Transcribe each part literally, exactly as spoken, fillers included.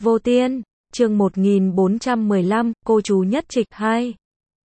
Vô Tiên, chương một nghìn bốn trăm mười lăm, cô chú nhất trịch hai.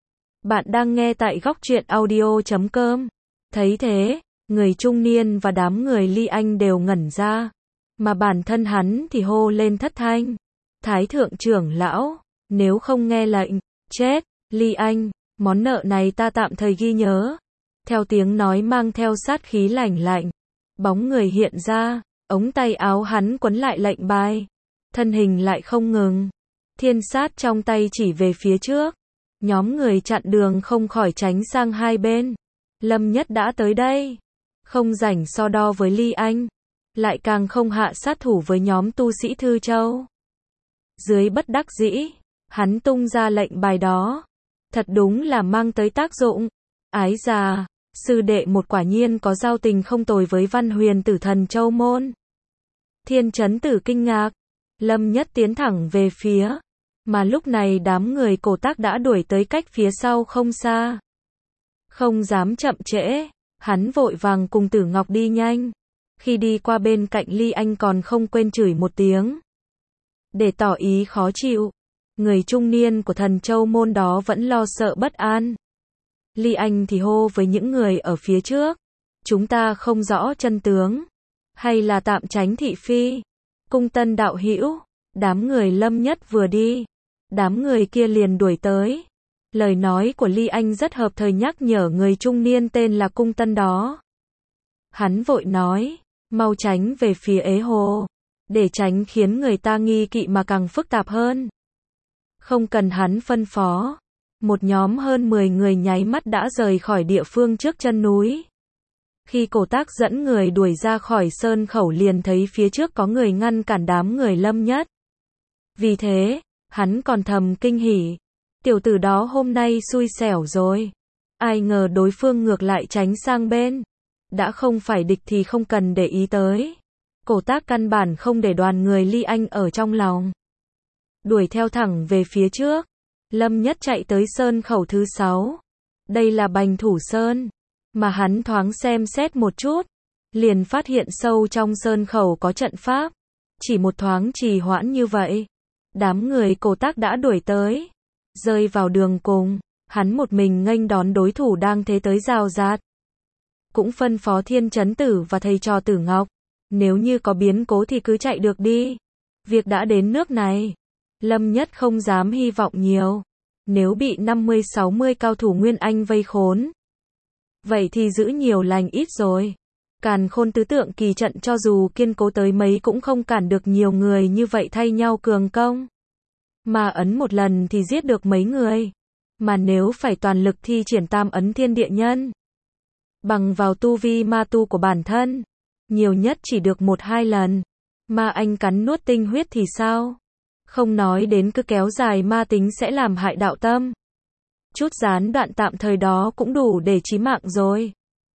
Bạn đang nghe tại góc truyện audio chấm com. Thấy thế, người trung niên và đám người Ly Anh đều ngẩn ra, mà bản thân hắn thì hô lên thất thanh. Thái thượng trưởng lão, nếu không nghe lệnh, chết. Ly Anh, món nợ này ta tạm thời ghi nhớ. Theo tiếng nói mang theo sát khí lạnh lạnh, bóng người hiện ra, ống tay áo hắn quấn lại lệnh bài. Thân hình lại không ngừng, thiên sát trong tay chỉ về phía trước. Nhóm người chặn đường không khỏi tránh sang hai bên. Lâm Nhất đã tới đây, không rảnh so đo với Ly Anh, lại càng không hạ sát thủ với nhóm tu sĩ Thư Châu. Dưới bất đắc dĩ, hắn tung ra lệnh bài đó. Thật đúng là mang tới tác dụng. Ái già, sư đệ một quả nhiên có giao tình không tồi với Văn Huyền Tử Thần Châu môn. Thiên Chấn Tử kinh ngạc. Lâm Nhất tiến thẳng về phía, mà lúc này đám người Cổ Tác đã đuổi tới cách phía sau không xa. Không dám chậm trễ, hắn vội vàng cùng Tử Ngọc đi nhanh. Khi đi qua bên cạnh Ly Anh còn không quên chửi một tiếng, để tỏ ý khó chịu. Người trung niên của Thần Châu môn đó vẫn lo sợ bất an. Ly Anh thì hô với những người ở phía trước, chúng ta không rõ chân tướng, hay là tạm tránh thị phi. Cung Tân đạo hữu, đám người Lâm Nhất vừa đi, đám người kia liền đuổi tới. Lời nói của Ly Anh rất hợp thời nhắc nhở người trung niên tên là Cung Tân đó. Hắn vội nói, mau tránh về phía ế hồ, để tránh khiến người ta nghi kỵ mà càng phức tạp hơn. Không cần hắn phân phó, một nhóm hơn mười người nháy mắt đã rời khỏi địa phương trước chân núi. Khi Cổ Tác dẫn người đuổi ra khỏi sơn khẩu liền thấy phía trước có người ngăn cản đám người Lâm Nhất. Vì thế, hắn còn thầm kinh hỉ. Tiểu tử đó hôm nay xui xẻo rồi. Ai ngờ đối phương ngược lại tránh sang bên. Đã không phải địch thì không cần để ý tới. Cổ Tác căn bản không để đoàn người Ly Anh ở trong lòng. Đuổi theo thẳng về phía trước. Lâm Nhất chạy tới sơn khẩu thứ sáu. Đây là Bành Thủ Sơn. Mà hắn thoáng xem xét một chút, liền phát hiện sâu trong sơn khẩu có trận pháp. Chỉ một thoáng trì hoãn như vậy, đám người Cổ Tác đã đuổi tới. Rơi vào đường cùng, hắn một mình nghênh đón đối thủ đang thế tới rào rạt. Cũng phân phó Thiên Chấn Tử và thầy trò Tử Ngọc, nếu như có biến cố thì cứ chạy được đi. Việc đã đến nước này, Lâm Nhất không dám hy vọng nhiều. Nếu bị năm mươi sáu mươi cao thủ Nguyên Anh vây khốn, vậy thì giữ nhiều lành ít rồi. Càn Khôn tứ tượng kỳ trận cho dù kiên cố tới mấy cũng không cản được nhiều người như vậy thay nhau cường công. Mà ấn một lần thì giết được mấy người. Mà nếu phải toàn lực thi triển tam ấn thiên địa nhân, bằng vào tu vi ma tu của bản thân, nhiều nhất chỉ được một hai lần. Ma anh cắn nuốt tinh huyết thì sao? Không nói đến cứ kéo dài ma tính sẽ làm hại đạo tâm. Chút gián đoạn tạm thời đó cũng đủ để chí mạng rồi.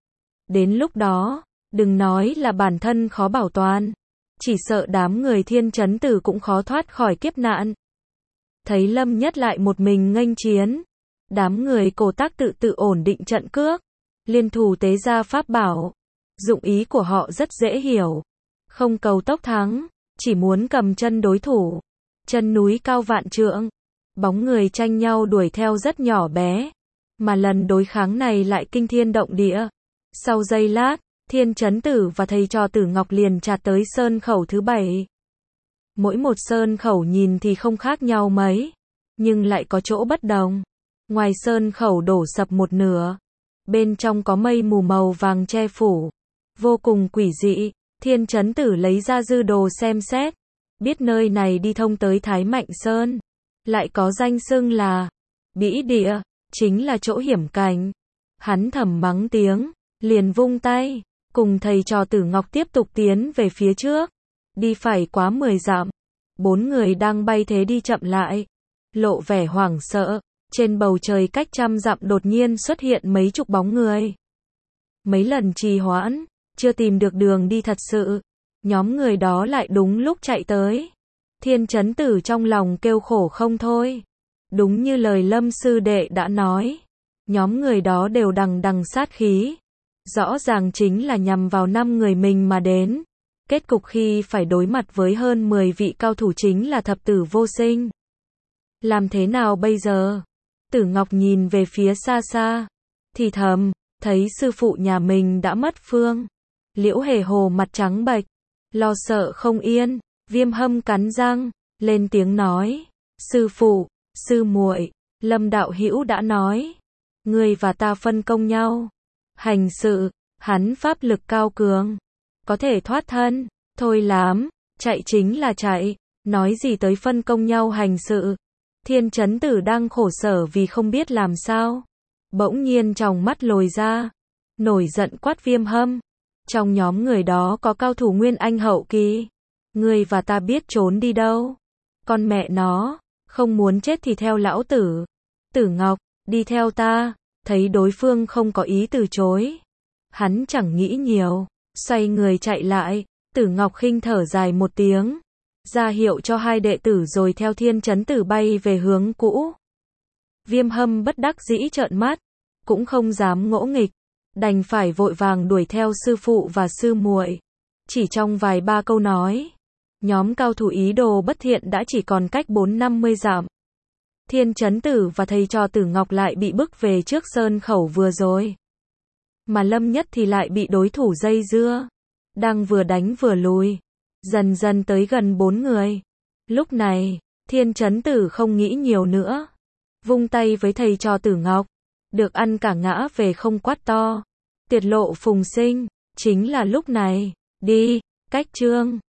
Đến lúc đó, đừng nói là bản thân khó bảo toàn, chỉ sợ đám người Thiên Chấn Tử cũng khó thoát khỏi kiếp nạn. Thấy Lâm Nhất lại một mình nghênh chiến, đám người Cổ Tác tự tự ổn định trận cước, liên thủ tế ra pháp bảo. Dụng ý của họ rất dễ hiểu, không cầu tốc thắng, chỉ muốn cầm chân đối thủ. Chân núi cao vạn trượng, bóng người tranh nhau đuổi theo rất nhỏ bé, mà lần đối kháng này lại kinh thiên động địa. Sau giây lát, Thiên Chấn Tử và thầy trò Tử Ngọc liền chạt tới sơn khẩu thứ bảy. Mỗi một sơn khẩu nhìn thì không khác nhau mấy, nhưng lại có chỗ bất đồng. Ngoài sơn khẩu đổ sập một nửa, bên trong có mây mù màu vàng che phủ, vô cùng quỷ dị. Thiên Chấn Tử lấy ra dư đồ xem xét, biết nơi này đi thông tới Thái Mạnh Sơn, lại có danh xưng là Bĩ Địa, chính là chỗ hiểm cảnh. Hắn thầm mắng tiếng, liền vung tay, cùng thầy trò Tử Ngọc tiếp tục tiến về phía trước. Đi phải quá mười dặm, bốn người đang bay thế đi chậm lại, lộ vẻ hoảng sợ. Trên bầu trời cách trăm dặm đột nhiên xuất hiện mấy chục bóng người. Mấy lần trì hoãn, chưa tìm được đường đi thật sự, nhóm người đó lại đúng lúc chạy tới. Thiên Chấn Tử trong lòng kêu khổ không thôi. Đúng như lời Lâm sư đệ đã nói, nhóm người đó đều đằng đằng sát khí, rõ ràng chính là nhằm vào năm người mình mà đến. Kết cục khi phải đối mặt với hơn mười vị cao thủ chính là thập tử vô sinh. Làm thế nào bây giờ? Tử Ngọc nhìn về phía xa xa, thì thầm, thấy sư phụ nhà mình đã mất phương. Liễu Hề Hồ mặt trắng bệch, lo sợ không yên, Viêm Hâm cắn răng, lên tiếng nói, sư phụ, sư muội, Lâm đạo hữu đã nói, ngươi và ta phân công nhau hành sự, hắn pháp lực cao cường, có thể thoát thân, thôi lắm, chạy chính là chạy, nói gì tới phân công nhau hành sự. Thiên Chấn Tử đang khổ sở vì không biết làm sao, bỗng nhiên tròng mắt lồi ra, nổi giận quát Viêm Hâm, trong nhóm người đó có cao thủ Nguyên Anh hậu kỳ, ngươi và ta biết trốn đi đâu? Con mẹ nó, không muốn chết thì theo lão tử. Tử Ngọc, đi theo ta. Thấy đối phương không có ý từ chối, hắn chẳng nghĩ nhiều, xoay người chạy lại. Tử Ngọc khinh thở dài một tiếng, ra hiệu cho hai đệ tử rồi theo Thiên Chấn Tử bay về hướng cũ. Viêm Hâm bất đắc dĩ trợn mắt, cũng không dám ngỗ nghịch, đành phải vội vàng đuổi theo sư phụ và sư muội. Chỉ trong vài ba câu nói, nhóm cao thủ ý đồ bất thiện đã chỉ còn cách bốn năm mươi dặm. Thiên Chấn Tử và thầy trò Tử Ngọc lại bị bức về trước sơn khẩu vừa rồi. Mà Lâm Nhất thì lại bị đối thủ dây dưa, đang vừa đánh vừa lùi, dần dần tới gần bốn người. Lúc này, Thiên Chấn Tử không nghĩ nhiều nữa, vung tay với thầy trò Tử Ngọc, được ăn cả ngã về không quát to, tiệt lộ phùng sinh. Chính là lúc này, đi, cách chương